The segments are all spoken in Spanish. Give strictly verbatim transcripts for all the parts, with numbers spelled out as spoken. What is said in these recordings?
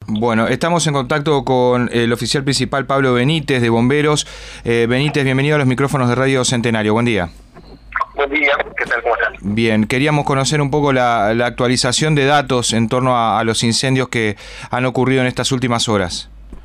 Bueno, estamos en contacto con el oficial principal Pablo Benítez de Bomberos. Eh, Benítez, bienvenido a los micrófonos de Radio Centenario. Buen día. Buen día, ¿qué tal? ¿Cómo están? Bien, queríamos conocer un poco la, la actualización de datos en torno a, a los incendios que han ocurrido en estas últimas horas.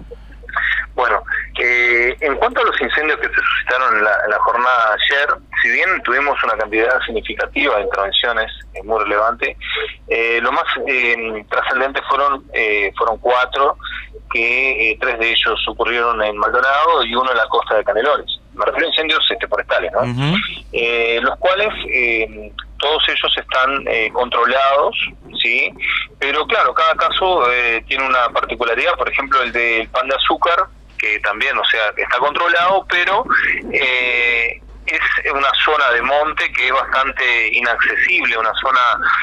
Bueno, eh, en cuanto a los incendios que se suscitaron en la, en la jornada de ayer, si bien tuvimos una cantidad significativa de intervenciones, eh, muy relevante, eh, lo más eh, trascendente fueron eh, fueron cuatro, que eh, tres de ellos ocurrieron en Maldonado y uno en la costa de Canelones. Me refiero a incendios este, forestales, ¿no? Uh-huh. eh, los cuales eh, todos ellos están eh, controlados, ¿sí? Pero claro, cada caso eh, tiene una particularidad. Por ejemplo, el del Pan de Azúcar, que también, o sea, está controlado, pero eh, es una zona de monte que es bastante inaccesible, una zona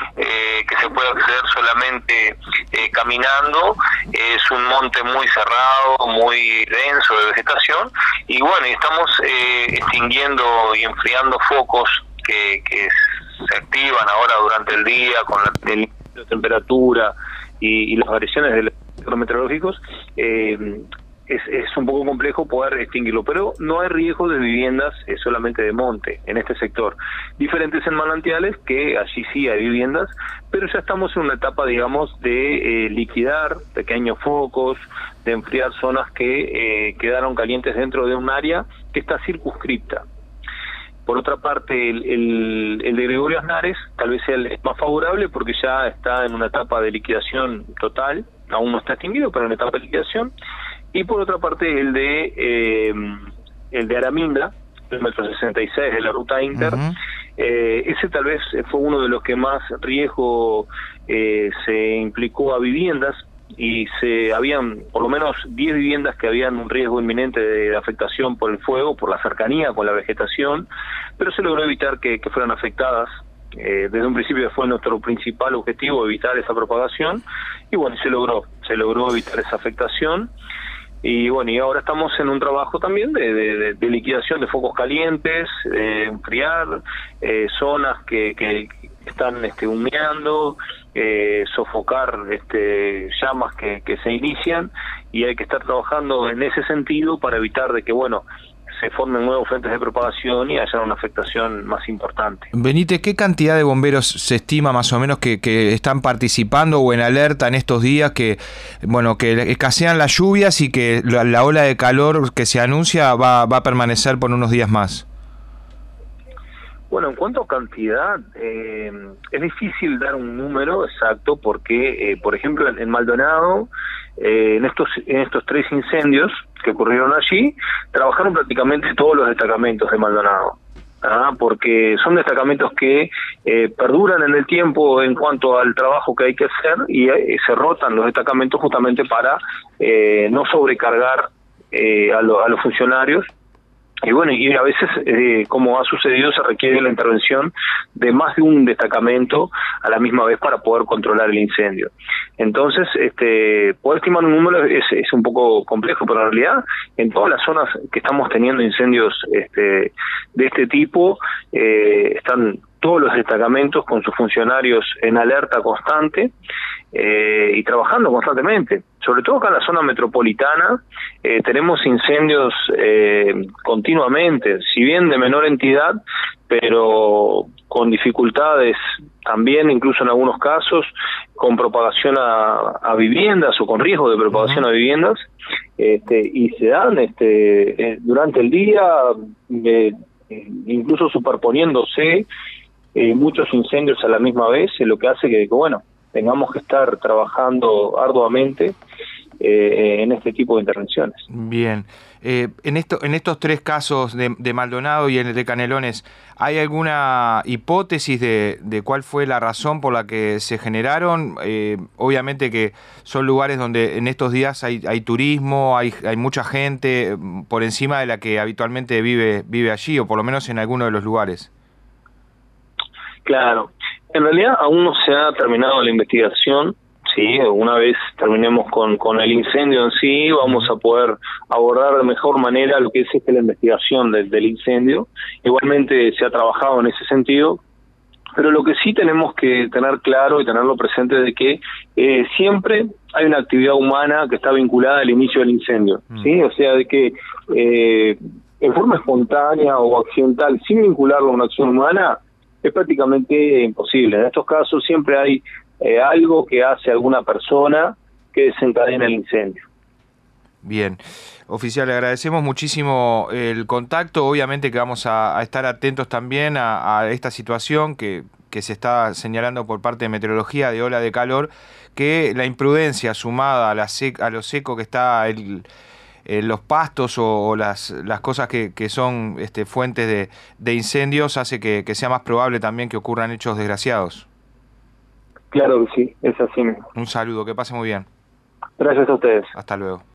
eh, que se puede acceder solamente eh, caminando. Es un monte muy cerrado, muy denso de vegetación, y bueno, estamos eh, extinguiendo y enfriando focos que, que se activan ahora durante el día con la, la temperatura y, y las variaciones de los meteorológicos. Eh, Es, es un poco complejo poder extinguirlo, pero no hay riesgo de viviendas eh, solamente de monte en este sector. Diferentes en manantiales, que allí sí hay viviendas, pero ya estamos en una etapa, digamos, de eh, liquidar pequeños focos, de enfriar zonas que eh, quedaron calientes dentro de un área que está circunscripta. Por otra parte, el, el, el de Gregorio Aznares tal vez sea el más favorable porque ya está en una etapa de liquidación total, aún no está extinguido, pero en etapa de liquidación. Y por otra parte el de eh, el de Araminda, el metro sesenta y seis de la ruta Inter, uh-huh. eh, ese tal vez fue uno de los que más riesgo eh, se implicó a viviendas, y se habían por lo menos diez viviendas que habían un riesgo inminente de, de afectación por el fuego, por la cercanía con la vegetación, pero se logró evitar que, que fueran afectadas. Eh, desde un principio fue nuestro principal objetivo evitar esa propagación, y bueno, se logró, se logró evitar esa afectación. Y bueno, y ahora estamos en un trabajo también de, de, de liquidación de focos calientes, eh, enfriar eh, zonas que, que están este, humeando, eh, sofocar este, llamas que, que se inician, y hay que estar trabajando en ese sentido para evitar de que, bueno, se formen nuevos frentes de propagación y haya una afectación más importante. Benítez, ¿qué cantidad de bomberos se estima más o menos que, que están participando o en alerta en estos días, que bueno que escasean las lluvias y que la, la ola de calor que se anuncia va, va a permanecer por unos días más? Bueno, en cuanto a cantidad, eh, es difícil dar un número exacto porque, eh, por ejemplo, en, en Maldonado, eh, en estos en estos tres incendios que ocurrieron allí, trabajaron prácticamente todos los destacamentos de Maldonado, ¿ah? Porque son destacamentos que eh, perduran en el tiempo en cuanto al trabajo que hay que hacer, y eh, se rotan los destacamentos justamente para eh, no sobrecargar eh, a, lo, a los funcionarios. Y bueno, y a veces, eh, como ha sucedido, se requiere la intervención de más de un destacamento a la misma vez para poder controlar el incendio. Entonces, este, poder estimar un número es, es un poco complejo, pero en realidad, en todas las zonas que estamos teniendo incendios este, de este tipo, eh, están todos los destacamentos con sus funcionarios en alerta constante eh, y trabajando constantemente. Sobre todo acá en la zona metropolitana eh, tenemos incendios eh, continuamente, si bien de menor entidad, pero con dificultades también, incluso en algunos casos, con propagación a, a viviendas o con riesgo de propagación uh-huh. a viviendas, este, y se dan este, eh, durante el día, eh, incluso superponiéndose eh, muchos incendios a la misma vez, eh, lo que hace que, que, bueno, tengamos que estar trabajando arduamente eh, en este tipo de intervenciones. Bien. Eh, en esto, en estos tres casos de, de Maldonado y el de Canelones, ¿hay alguna hipótesis de, de cuál fue la razón por la que se generaron? Eh, obviamente que son lugares donde en estos días hay, hay turismo, hay, hay mucha gente por encima de la que habitualmente vive, vive allí, o por lo menos en alguno de los lugares. Claro. En realidad aún no se ha terminado la investigación, sí, una vez terminemos con, con el incendio en sí, vamos a poder abordar de mejor manera lo que es la investigación del, del incendio. Igualmente se ha trabajado en ese sentido, pero lo que sí tenemos que tener claro y tenerlo presente es de que eh, siempre hay una actividad humana que está vinculada al inicio del incendio, mm. ¿sí? O sea, de que eh, en forma espontánea o accidental, sin vincularlo a una acción humana, es prácticamente imposible. En estos casos siempre hay eh, algo que hace alguna persona que desencadena el incendio. Bien. Oficial, le agradecemos muchísimo el contacto. Obviamente que vamos a, a estar atentos también a, a esta situación que, que se está señalando por parte de meteorología de ola de calor, que la imprudencia sumada a, la sec, a lo seco que está el, el, los pastos o, o las, las cosas que, que son este, fuentes de, de incendios hace que, que sea más probable también que ocurran hechos desgraciados. Claro que sí, es así mismo. Un saludo, que pase muy bien. Gracias a ustedes. Hasta luego.